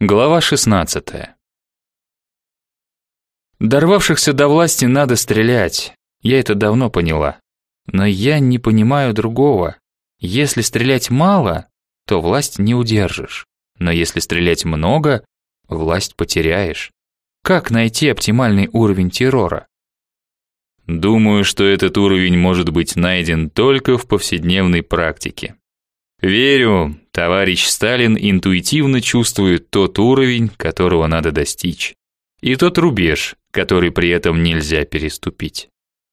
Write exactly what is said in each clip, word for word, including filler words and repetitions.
Глава шестнадцатая. Дорвавшихся до власти надо стрелять, я это давно поняла. Но я не понимаю другого. Если стрелять мало, то власть не удержишь. Но если стрелять много, власть потеряешь. Как найти оптимальный уровень террора? Думаю, что этот уровень может быть найден только в повседневной практике. Верю, товарищ Сталин интуитивно чувствует тот уровень, которого надо достичь, и тот рубеж, который при этом нельзя переступить.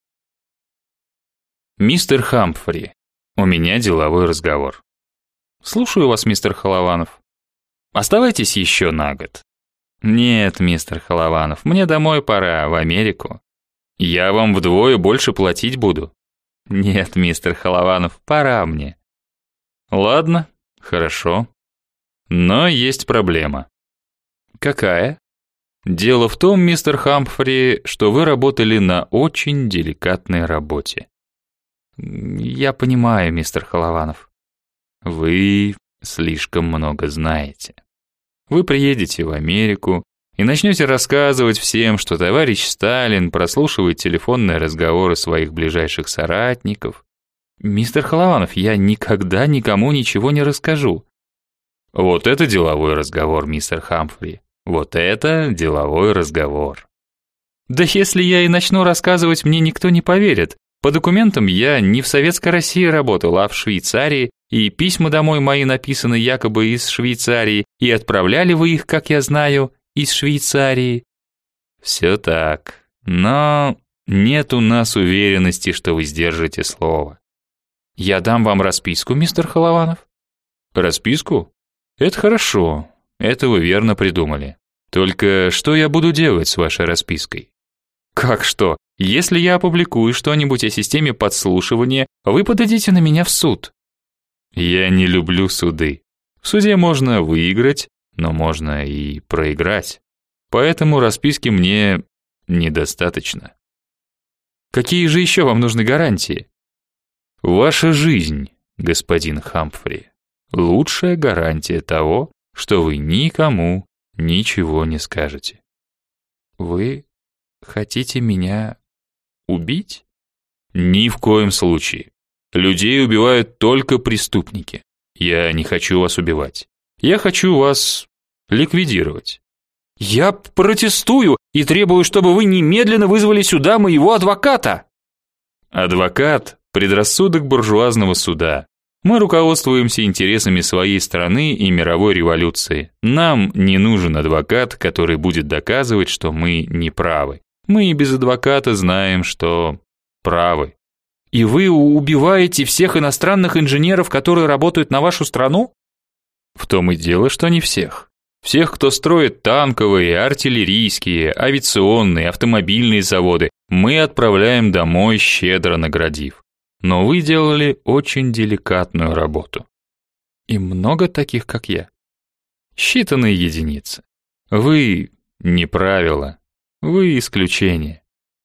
Мистер Хамфри, у меня деловой разговор. Слушаю вас, мистер Холованов. Оставайтесь еще на год. Нет, мистер Холованов, мне домой пора, в Америку. Я вам вдвое больше платить буду. Нет, мистер Холованов, пора мне. Ладно, хорошо. Но есть проблема. Какая? Дело в том, мистер Хамфри, что вы работали на очень деликатной работе. Я понимаю, мистер Холованов. Вы слишком много знаете. Вы приедете в Америку и начнете рассказывать всем, что товарищ Сталин прослушивает телефонные разговоры своих ближайших соратников. Мистер Холованов, я никогда никому ничего не расскажу. Вот это деловой разговор, мистер Хамфри. Вот это деловой разговор. Да если я и начну рассказывать, мне никто не поверит. По документам я не в Советской России работал, а в Швейцарии, и письма домой мои написаны якобы из Швейцарии, и отправляли вы их, как я знаю, из Швейцарии. Все так, но нет у нас уверенности, что вы сдержите слово. Я дам вам расписку, мистер Холованов. Расписку? Это хорошо, это вы верно придумали. Только что я буду делать с вашей распиской? Как что? Если я опубликую что-нибудь о системе подслушивания, вы подадите на меня в суд. Я не люблю суды. В суде можно выиграть, но можно и проиграть. Поэтому расписки мне недостаточно. Какие же еще вам нужны гарантии? Ваша жизнь, господин Хамфри, лучшая гарантия того, что вы никому ничего не скажете. Вы хотите меня убить? Ни в коем случае. Людей убивают только преступники. Я не хочу вас убивать. Я хочу вас ликвидировать. Я протестую и требую, чтобы вы немедленно вызвали сюда моего адвоката. Адвокат – предрассудок буржуазного суда. Мы руководствуемся интересами своей страны и мировой революции. Нам не нужен адвокат, который будет доказывать, что мы не правы. Мы и без адвоката знаем, что правы. И вы убиваете всех иностранных инженеров, которые работают на вашу страну? В том и дело, что не всех. Всех, кто строит танковые, артиллерийские, авиационные, автомобильные заводы, мы отправляем домой, щедро наградив. Но вы делали очень деликатную работу. И много таких, как я? Считанные единицы. Вы не правило, вы исключение.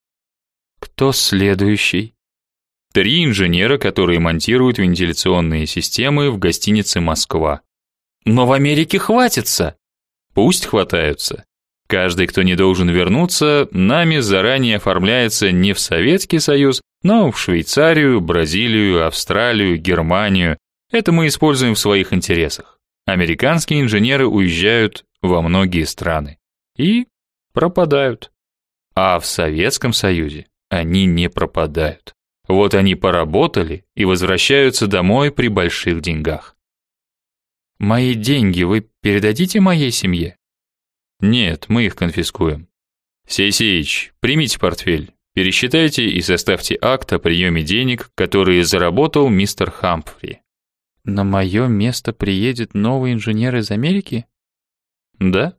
Кто следующий? Три инженера, которые монтируют вентиляционные системы в гостинице «Москва». Но в Америке хватится. Пусть хватаются. Каждый, кто не должен вернуться, нами заранее оформляется не в Советский Союз, но в Швейцарию, Бразилию, Австралию, Германию. Это мы используем в своих интересах. Американские инженеры уезжают во многие страны и пропадают. А в Советском Союзе они не пропадают. Вот они поработали и возвращаются домой при больших деньгах. Мои деньги вы передадите моей семье? Нет, мы их конфискуем. Сей-Сеич, примите портфель, пересчитайте и составьте акт о приеме денег, которые заработал мистер Хамфри. На мое место приедет новый инженер из Америки? Да.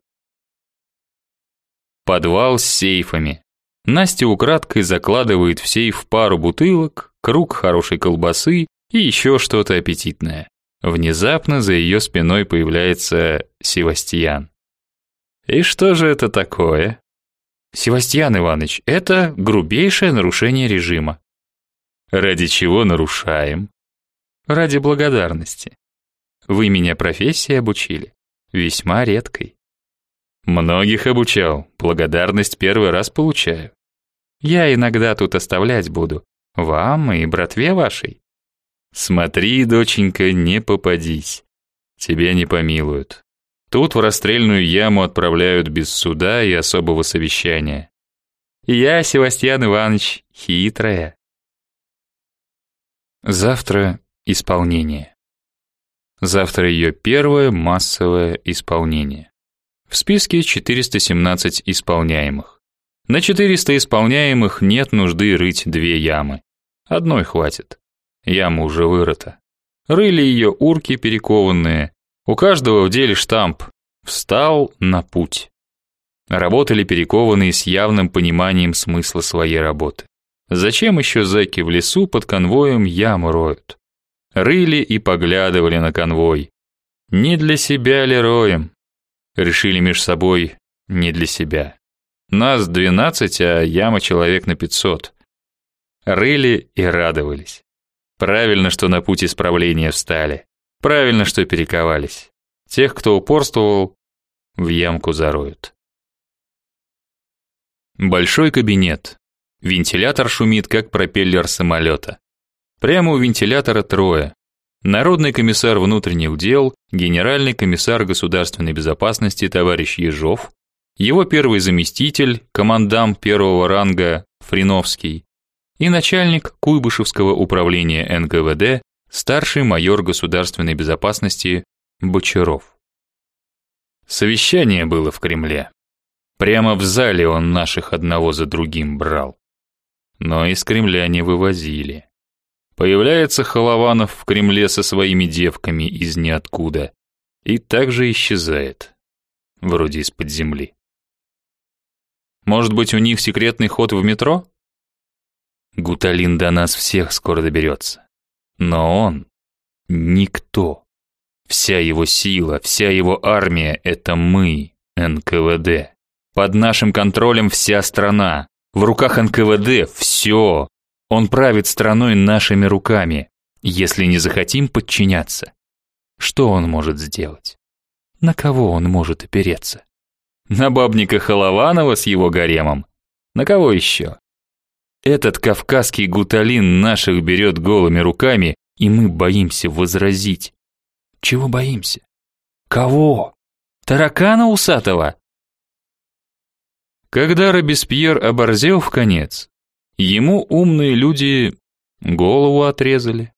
Подвал с сейфами. Настя украдкой закладывает в сейф пару бутылок, круг хорошей колбасы и еще что-то аппетитное. Внезапно за ее спиной появляется Севастьян. И что же это такое? Севастьян Иванович, это грубейшее нарушение режима. Ради чего нарушаем? Ради благодарности. Вы меня профессии обучили, весьма редкой. Многих обучал, благодарность первый раз получаю. Я иногда тут оставлять буду, вам и братве вашей. Смотри, доченька, не попадись, тебя не помилуют. Тут в расстрельную яму отправляют без суда и особого совещания. Я, Севастьян Иванович, хитрая. Завтра исполнение. Завтра ее первое массовое исполнение. В списке четыреста семнадцать исполняемых. На четыреста исполняемых нет нужды рыть две ямы. Одной хватит. Яма уже вырыта. Рыли ее урки перекованные. У каждого в деле штамп «Встал на путь». Работали перекованные с явным пониманием смысла своей работы. Зачем еще зэки в лесу под конвоем яму роют? Рыли и поглядывали на конвой. Не для себя ли роем? Решили меж собой, не для себя. Нас двенадцать, а яма человек на пятьсот. Рыли и радовались. Правильно, что на путь исправления встали. Правильно, что перековались. Тех, кто упорствовал, в ямку зароют. Большой кабинет. Вентилятор шумит, как пропеллер самолета. Прямо у вентилятора трое. Народный комиссар внутренних дел, генеральный комиссар государственной безопасности товарищ Ежов, его первый заместитель, командант первого ранга Фриновский и начальник Куйбышевского управления эн ка вэ дэ, старший майор государственной безопасности Бочаров. Совещание было в Кремле. Прямо в зале он наших одного за другим брал. Но из Кремля не вывозили. Появляется Холованов в Кремле со своими девками из ниоткуда и также исчезает, вроде из-под земли. Может быть, у них секретный ход в метро? Гуталин до нас всех скоро доберется. Но он — никто. Вся его сила, вся его армия — это мы, эн ка вэ дэ. Под нашим контролем вся страна. В руках эн ка вэ дэ все. Он правит страной нашими руками, если не захотим подчиняться. Что он может сделать? На кого он может опереться? На бабника Холованова с его гаремом? На кого еще? Этот кавказский гуталин наших берет голыми руками, и мы боимся возразить. Чего боимся? Кого? Таракана усатого? Когда Робеспьер оборзел вконец, ему умные люди голову отрезали.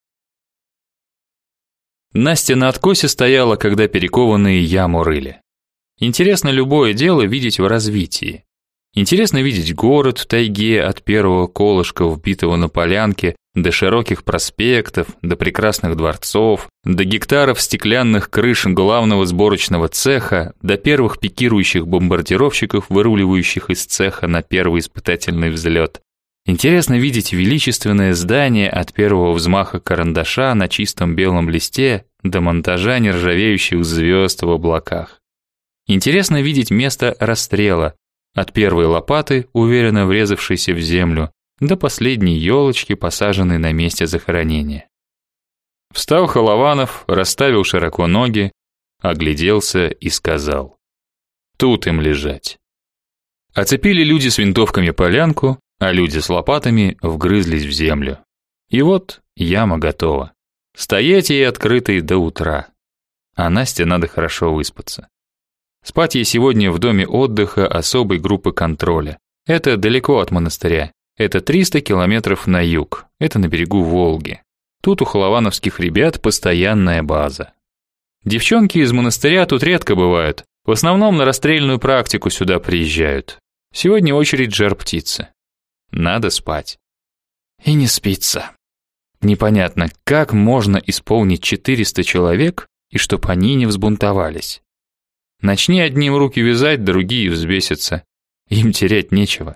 Настя на откосе стояла, когда перекованные яму рыли. Интересно любое дело видеть в развитии. Интересно видеть город в тайге от первого колышка, вбитого на полянке, до широких проспектов, до прекрасных дворцов, до гектаров стеклянных крыш главного сборочного цеха, до первых пикирующих бомбардировщиков, выруливающих из цеха на первый испытательный взлет. Интересно видеть величественное здание от первого взмаха карандаша на чистом белом листе до монтажа нержавеющих звезд в облаках. Интересно видеть место расстрела, от первой лопаты, уверенно врезавшейся в землю, до последней елочки, посаженной на месте захоронения. Встал Холованов, расставил широко ноги, огляделся и сказал: «Тут им лежать». Оцепили люди с винтовками полянку, а люди с лопатами вгрызлись в землю. И вот яма готова. Стоять ей открытой до утра. А Насте надо хорошо выспаться. Спать ей сегодня в доме отдыха особой группы контроля. Это далеко от монастыря. Это триста километров на юг. Это на берегу Волги. Тут у холовановских ребят постоянная база. Девчонки из монастыря тут редко бывают. В основном на расстрельную практику сюда приезжают. Сегодня очередь жар-птицы. Надо спать. И не спится. Непонятно, как можно исполнить четыреста человек, и чтоб они не взбунтовались. Начни одним руки вязать, другие взбесятся. Им терять нечего.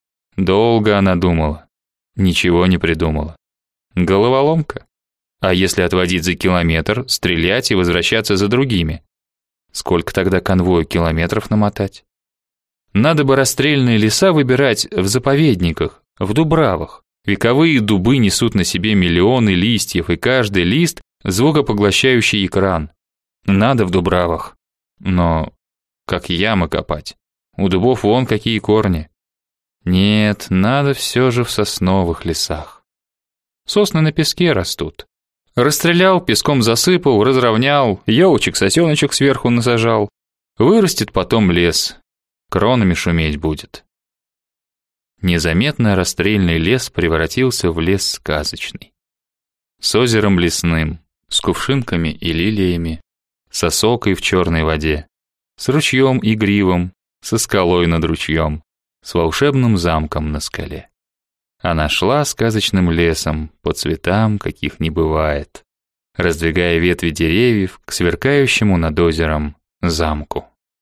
Долго она думала. Ничего не придумала. Головоломка. А если отводить за километр, стрелять и возвращаться за другими? Сколько тогда конвою километров намотать? Надо бы расстрельные леса выбирать в заповедниках, в дубравах. Вековые дубы несут на себе миллионы листьев, и каждый лист — звукопоглощающий экран. Надо в дубравах. Но как ямы копать. У дубов вон какие корни. Нет, надо все же в сосновых лесах. Сосны на песке растут. Расстрелял, песком засыпал, разровнял, елочек-сосеночек сверху насажал. Вырастет потом лес, кронами шуметь будет. Незаметно расстрельный лес превратился в лес сказочный. С озером лесным, с кувшинками и лилиями, с осокой в черной воде, с ручьем игривым, со скалой над ручьем, с волшебным замком на скале. Она шла сказочным лесом, по цветам, каких не бывает, раздвигая ветви деревьев к сверкающему над озером замку.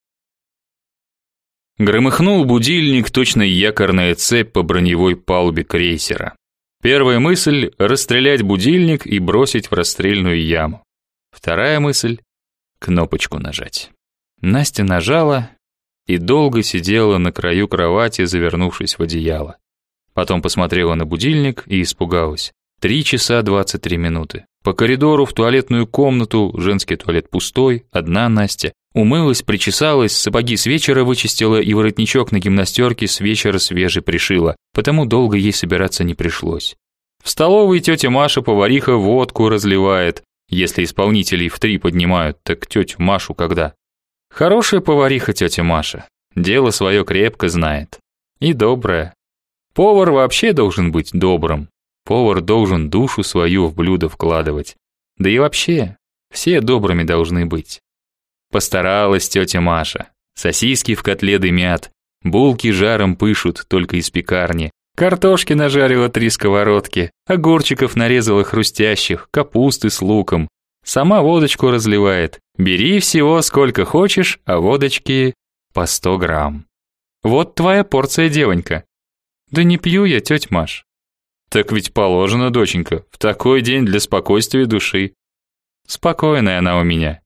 Громыхнул будильник, точно якорная цепь по броневой палубе крейсера. Первая мысль — расстрелять будильник и бросить в расстрельную яму. Вторая мысль — кнопочку нажать. Настя нажала и долго сидела на краю кровати, завернувшись в одеяло. Потом посмотрела на будильник и испугалась. Три часа двадцать три минуты. По коридору в туалетную комнату, женский туалет пустой, одна Настя. Умылась, причесалась, сапоги с вечера вычистила и воротничок на гимнастерке с вечера свежий пришила, потому долго ей собираться не пришлось. В столовой тетя Маша, повариха, водку разливает. Если исполнителей в три поднимают, так тетю Машу когда? Хорошая повариха тетя Маша, дело свое крепко знает. И добрая. Повар вообще должен быть добрым. Повар должен душу свою в блюдо вкладывать. Да и вообще, все добрыми должны быть. Постаралась тетя Маша. Сосиски в котле дымят, булки жаром пышут только из пекарни. Картошки нажарила три сковородки, огурчиков нарезала хрустящих, капусты с луком. Сама водочку разливает. Бери всего сколько хочешь, а водочки по сто грамм. Вот твоя порция, девонька. Да не пью я, тетя Маш. Так ведь положено, доченька, в такой день для спокойствия души. Спокойная она у меня.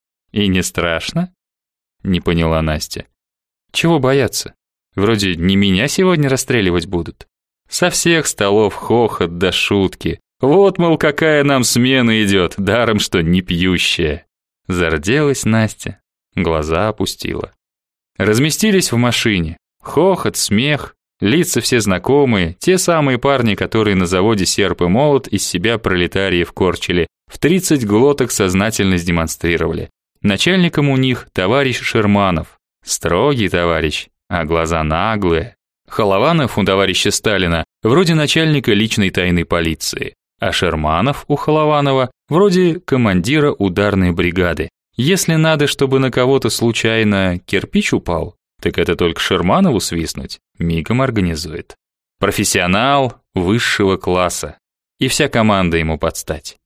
И не страшно? Не поняла Настя. Чего бояться? Вроде не меня сегодня расстреливать будут. Со всех столов хохот да шутки. Вот, мол, какая нам смена идет, даром что не пьющая. Зарделась Настя, глаза опустила. Разместились в машине. Хохот, смех, лица все знакомые, те самые парни, которые на заводе «Серп и молот» из себя пролетариев корчили, в тридцать глоток сознательность демонстрировали. Начальником у них товарищ Шерманов. Строгий товарищ, а глаза наглые. Холованов у товарища Сталина вроде начальника личной тайной полиции, а Шерманов у Холованова вроде командира ударной бригады. Если надо, чтобы на кого-то случайно кирпич упал, так это только Шерманову свистнуть, мигом организует. Профессионал высшего класса, и вся команда ему подстать.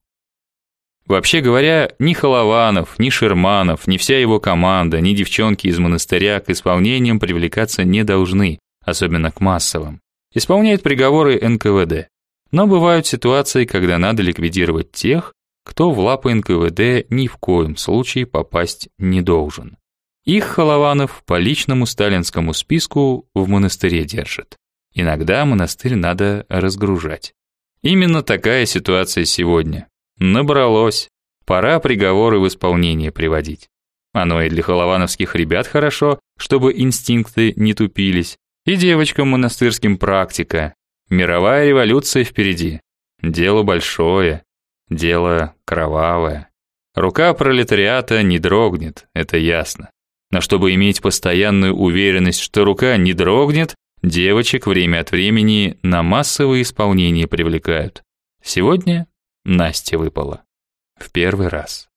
Вообще говоря, ни Холованов, ни Шерманов, ни вся его команда, ни девчонки из монастыря к исполнениям привлекаться не должны, особенно к массовым. Исполняют приговоры эн ка вэ дэ. Но бывают ситуации, когда надо ликвидировать тех, кто в лапы эн ка вэ дэ ни в коем случае попасть не должен. Их Холованов по личному сталинскому списку в монастыре держит. Иногда монастырь надо разгружать. Именно такая ситуация сегодня. Набралось. Пора приговоры в исполнение приводить. Оно и для холовановских ребят хорошо, чтобы инстинкты не тупились. И девочкам монастырским практика. Мировая революция впереди. Дело большое. Дело кровавое. Рука пролетариата не дрогнет, это ясно. Но чтобы иметь постоянную уверенность, что рука не дрогнет, девочек время от времени на массовые исполнения привлекают. Сегодня Насте выпало. В первый раз.